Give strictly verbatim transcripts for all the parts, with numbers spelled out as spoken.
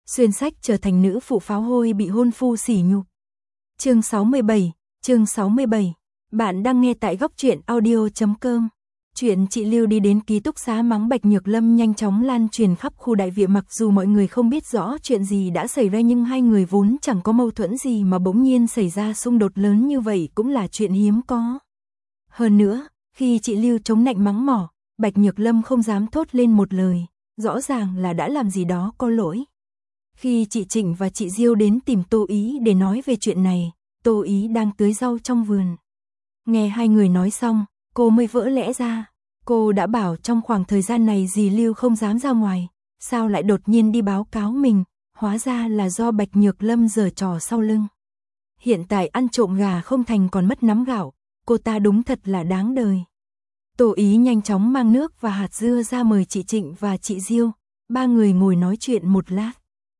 xuyên sách trở thành nữ phụ pháo hôi bị hôn phu sỉ nhục. Chương sáu mươi bảy, chương sáu mươi bảy. Bạn đang nghe tại góc truyện audio chấm com. Chuyện chị Lưu đi đến ký túc xá mắng Bạch Nhược Lâm nhanh chóng lan truyền khắp khu đại viện, mặc dù mọi người không biết rõ chuyện gì đã xảy ra, nhưng hai người vốn chẳng có mâu thuẫn gì mà bỗng nhiên xảy ra xung đột lớn như vậy cũng là chuyện hiếm có. Hơn nữa, khi chị Lưu chống nạnh mắng mỏ, Bạch Nhược Lâm không dám thốt lên một lời, rõ ràng là đã làm gì đó có lỗi. Khi chị Trịnh và chị Diêu đến tìm Tô Ý để nói về chuyện này, Tô Ý đang tưới rau trong vườn. Nghe hai người nói xong, cô mới vỡ lẽ ra. Cô đã bảo trong khoảng thời gian này dì Lưu không dám ra ngoài, sao lại đột nhiên đi báo cáo mình, hóa ra là do Bạch Nhược Lâm giở trò sau lưng. Hiện tại ăn trộm gà không thành còn mất nắm gạo, cô ta đúng thật là đáng đời. Tô Ý nhanh chóng mang nước và hạt dưa ra mời chị Trịnh và chị Diêu, ba người ngồi nói chuyện một lát.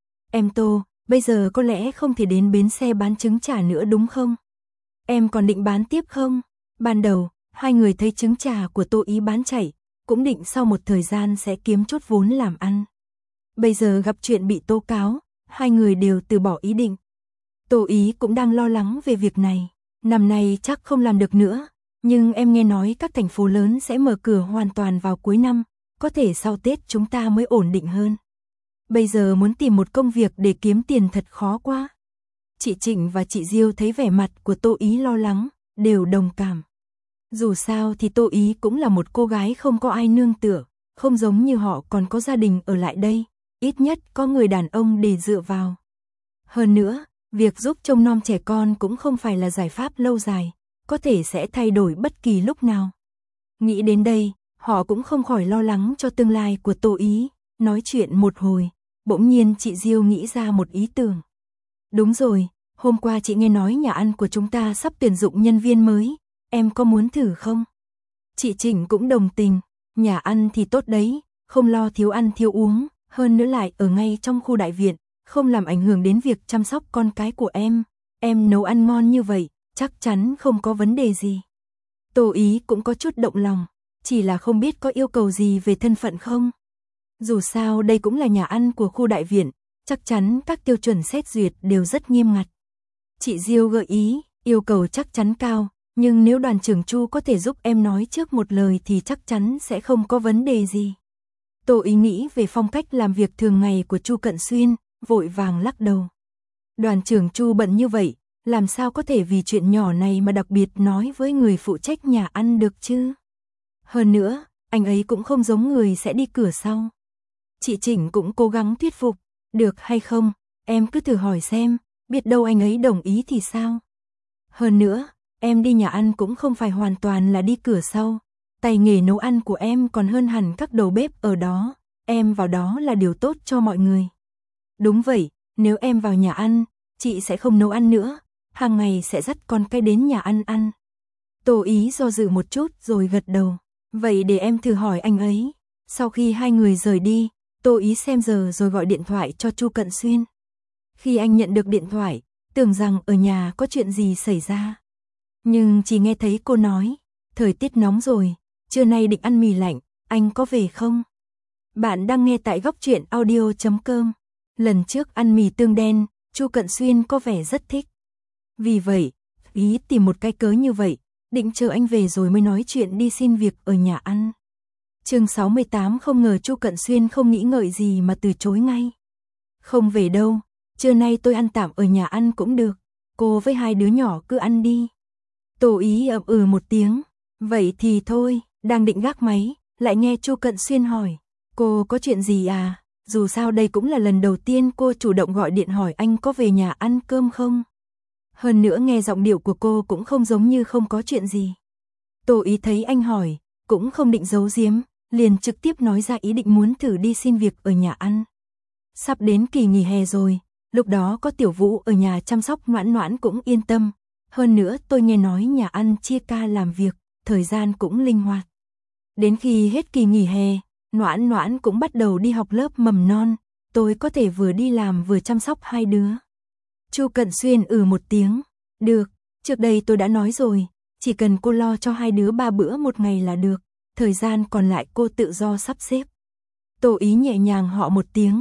Em Tô, bây giờ có lẽ không thể đến bến xe bán trứng chả nữa đúng không? Em còn định bán tiếp không? Ban đầu, hai người thấy trứng chả của Tô Ý bán chạy, cũng định sau một thời gian sẽ kiếm chút vốn làm ăn. Bây giờ gặp chuyện bị tố cáo, hai người đều từ bỏ ý định. Tô Ý cũng đang lo lắng về việc này. Năm nay chắc không làm được nữa, nhưng em nghe nói các thành phố lớn sẽ mở cửa hoàn toàn vào cuối năm, có thể sau Tết chúng ta mới ổn định hơn. Bây giờ muốn tìm một công việc để kiếm tiền thật khó quá. Chị Trịnh và chị Diêu thấy vẻ mặt của Tô Ý lo lắng, đều đồng cảm. Dù sao thì Tô Ý cũng là một cô gái không có ai nương tựa, không giống như họ còn có gia đình ở lại đây, ít nhất có người đàn ông để dựa vào. Hơn nữa, việc giúp trông nom trẻ con cũng không phải là giải pháp lâu dài, có thể sẽ thay đổi bất kỳ lúc nào. Nghĩ đến đây, họ cũng không khỏi lo lắng cho tương lai của Tô Ý. Nói chuyện một hồi, bỗng nhiên chị Diêu nghĩ ra một ý tưởng. Đúng rồi, hôm qua chị nghe nói nhà ăn của chúng ta sắp tuyển dụng nhân viên mới, em có muốn thử không? Chị Trịnh cũng đồng tình, nhà ăn thì tốt đấy, không lo thiếu ăn thiếu uống, hơn nữa lại ở ngay trong khu đại viện, không làm ảnh hưởng đến việc chăm sóc con cái của em. Em nấu ăn ngon như vậy, chắc chắn không có vấn đề gì. Tô Ý cũng có chút động lòng, chỉ là không biết có yêu cầu gì về thân phận không? Dù sao đây cũng là nhà ăn của khu đại viện, chắc chắn các tiêu chuẩn xét duyệt đều rất nghiêm ngặt. Chị Diêu gợi ý, yêu cầu chắc chắn cao, nhưng nếu đoàn trưởng Chu có thể giúp em nói trước một lời thì chắc chắn sẽ không có vấn đề gì. Tô Ý nghĩ về phong cách làm việc thường ngày của Chu Cận Xuyên, vội vàng lắc đầu. Đoàn trưởng Chu bận như vậy, làm sao có thể vì chuyện nhỏ này mà đặc biệt nói với người phụ trách nhà ăn được chứ? Hơn nữa, anh ấy cũng không giống người sẽ đi cửa sau. Chị Trịnh cũng cố gắng thuyết phục, được hay không, em cứ thử hỏi xem, biết đâu anh ấy đồng ý thì sao. Hơn nữa, em đi nhà ăn cũng không phải hoàn toàn là đi cửa sau, tay nghề nấu ăn của em còn hơn hẳn các đầu bếp ở đó, em vào đó là điều tốt cho mọi người. Đúng vậy, nếu em vào nhà ăn, chị sẽ không nấu ăn nữa, hàng ngày sẽ dắt con cái đến nhà ăn ăn. Tô Ý do dự một chút rồi gật đầu, vậy để em thử hỏi anh ấy. Sau khi hai người rời đi, Tô Ý xem giờ rồi gọi điện thoại cho Chu Cận Xuyên. Khi anh nhận được điện thoại, tưởng rằng ở nhà có chuyện gì xảy ra. Nhưng chỉ nghe thấy cô nói, thời tiết nóng rồi, trưa nay định ăn mì lạnh, anh có về không? Bạn đang nghe tại góc truyện audio chấm com. Lần trước ăn mì tương đen, Chu Cận Xuyên có vẻ rất thích. Vì vậy, Ý tìm một cái cớ như vậy, định chờ anh về rồi mới nói chuyện đi xin việc ở nhà ăn. Chương sáu mươi tám, không ngờ Chu Cận Xuyên không nghĩ ngợi gì mà từ chối ngay. Không về đâu, trưa nay tôi ăn tạm ở nhà ăn cũng được, cô với hai đứa nhỏ cứ ăn đi. Tô Ý ậm ừ một tiếng, vậy thì thôi, đang định gác máy, lại nghe Chu Cận Xuyên hỏi, cô có chuyện gì à? Dù sao đây cũng là lần đầu tiên cô chủ động gọi điện hỏi anh có về nhà ăn cơm không. Hơn nữa nghe giọng điệu của cô cũng không giống như không có chuyện gì. Tô Ý thấy anh hỏi, cũng không định giấu giếm, liền trực tiếp nói ra ý định muốn thử đi xin việc ở nhà ăn. Sắp đến kỳ nghỉ hè rồi, lúc đó có Tiểu Vũ ở nhà chăm sóc Noãn Noãn cũng yên tâm. Hơn nữa tôi nghe nói nhà ăn chia ca làm việc, thời gian cũng linh hoạt. Đến khi hết kỳ nghỉ hè, Noãn Noãn cũng bắt đầu đi học lớp mầm non, tôi có thể vừa đi làm vừa chăm sóc hai đứa. Chu Cận Xuyên ừ một tiếng, được, trước đây tôi đã nói rồi, chỉ cần cô lo cho hai đứa ba bữa một ngày là được, thời gian còn lại cô tự do sắp xếp. Tô Ý nhẹ nhàng họ một tiếng,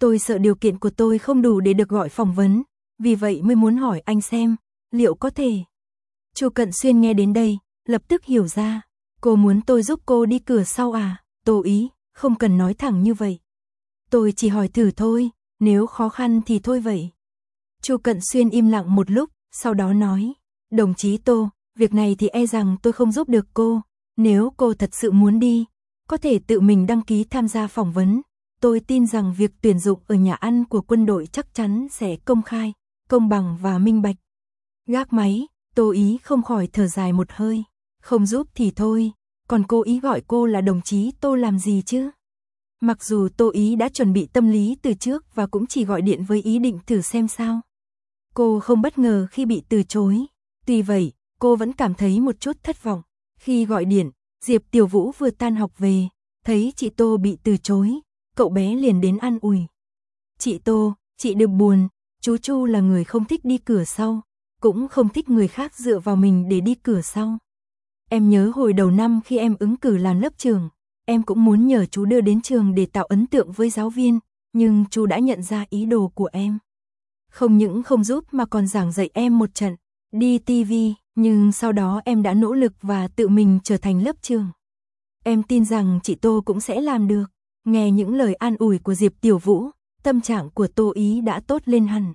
Tôi sợ điều kiện của tôi không đủ để được gọi phỏng vấn, vì vậy mới muốn hỏi anh xem, liệu có thể. Chu Cận Xuyên nghe đến đây, lập tức hiểu ra, cô muốn tôi giúp cô đi cửa sau à? Tô Ý, không cần nói thẳng như vậy. Tôi chỉ hỏi thử thôi, nếu khó khăn thì thôi vậy. Chu Cận Xuyên im lặng một lúc, sau đó nói, đồng chí Tô, việc này thì e rằng tôi không giúp được cô, nếu cô thật sự muốn đi, có thể tự mình đăng ký tham gia phỏng vấn. Tôi tin rằng việc tuyển dụng ở nhà ăn của quân đội chắc chắn sẽ công khai, công bằng và minh bạch. Gác máy, Tô Ý không khỏi thở dài một hơi, không giúp thì thôi, còn cô Ý gọi cô là đồng chí Tô làm gì chứ? Mặc dù Tô Ý đã chuẩn bị tâm lý từ trước và cũng chỉ gọi điện với ý định thử xem sao. Cô không bất ngờ khi bị từ chối, tuy vậy, cô vẫn cảm thấy một chút thất vọng. Khi gọi điện, Diệp Tiểu Vũ vừa tan học về, thấy chị Tô bị từ chối, cậu bé liền đến an ủi. Chị Tô, chị đừng buồn, chú Chu là người không thích đi cửa sau, cũng không thích người khác dựa vào mình để đi cửa sau. Em nhớ hồi đầu năm khi em ứng cử làm lớp trưởng, em cũng muốn nhờ chú đưa đến trường để tạo ấn tượng với giáo viên, nhưng chú đã nhận ra ý đồ của em. Không những không giúp mà còn giảng dạy em một trận, đi ti vi, nhưng sau đó em đã nỗ lực và tự mình trở thành lớp trưởng. Em tin rằng chị Tô cũng sẽ làm được. Nghe những lời an ủi của Diệp Tiểu Vũ, tâm trạng của Tô Ý đã tốt lên hẳn.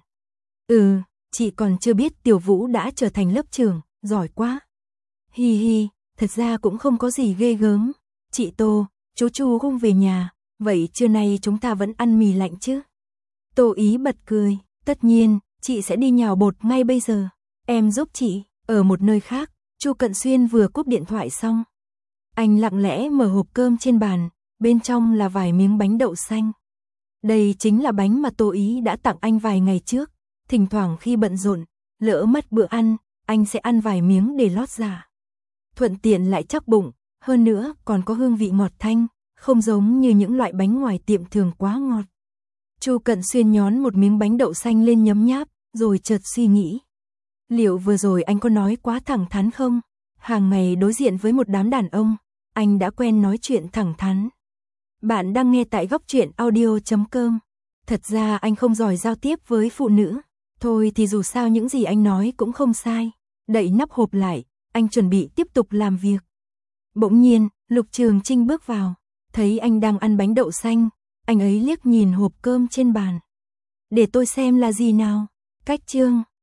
Ừ, chị còn chưa biết Tiểu Vũ đã trở thành lớp trưởng, giỏi quá. Hi hi, thật ra cũng không có gì ghê gớm. Chị Tô, chú Chu không về nhà, vậy trưa nay chúng ta vẫn ăn mì lạnh chứ? Tô Ý bật cười, tất nhiên, chị sẽ đi nhào bột ngay bây giờ. Em giúp chị. Ở một nơi khác, Chu Cận Xuyên vừa cúp điện thoại xong. Anh lặng lẽ mở hộp cơm trên bàn, bên trong là vài miếng bánh đậu xanh. Đây chính là bánh mà Tô Ý đã tặng anh vài ngày trước. Thỉnh thoảng khi bận rộn, lỡ mất bữa ăn, anh sẽ ăn vài miếng để lót dạ. Thuận tiện lại chắc bụng, hơn nữa còn có hương vị ngọt thanh, không giống như những loại bánh ngoài tiệm thường quá ngọt. Chu Cận Xuyên nhón một miếng bánh đậu xanh lên nhấm nháp, rồi chợt suy nghĩ. Liệu vừa rồi anh có nói quá thẳng thắn không? Hàng ngày đối diện với một đám đàn ông, anh đã quen nói chuyện thẳng thắn. Bạn đang nghe tại góc truyện audio chấm com. Thật ra anh không giỏi giao tiếp với phụ nữ. Thôi thì dù sao những gì anh nói cũng không sai. Đậy nắp hộp lại, anh chuẩn bị tiếp tục làm việc. Bỗng nhiên, Lục Trường Trinh bước vào. Thấy anh đang ăn bánh đậu xanh, anh ấy liếc nhìn hộp cơm trên bàn. Để tôi xem là gì nào. Cách chương.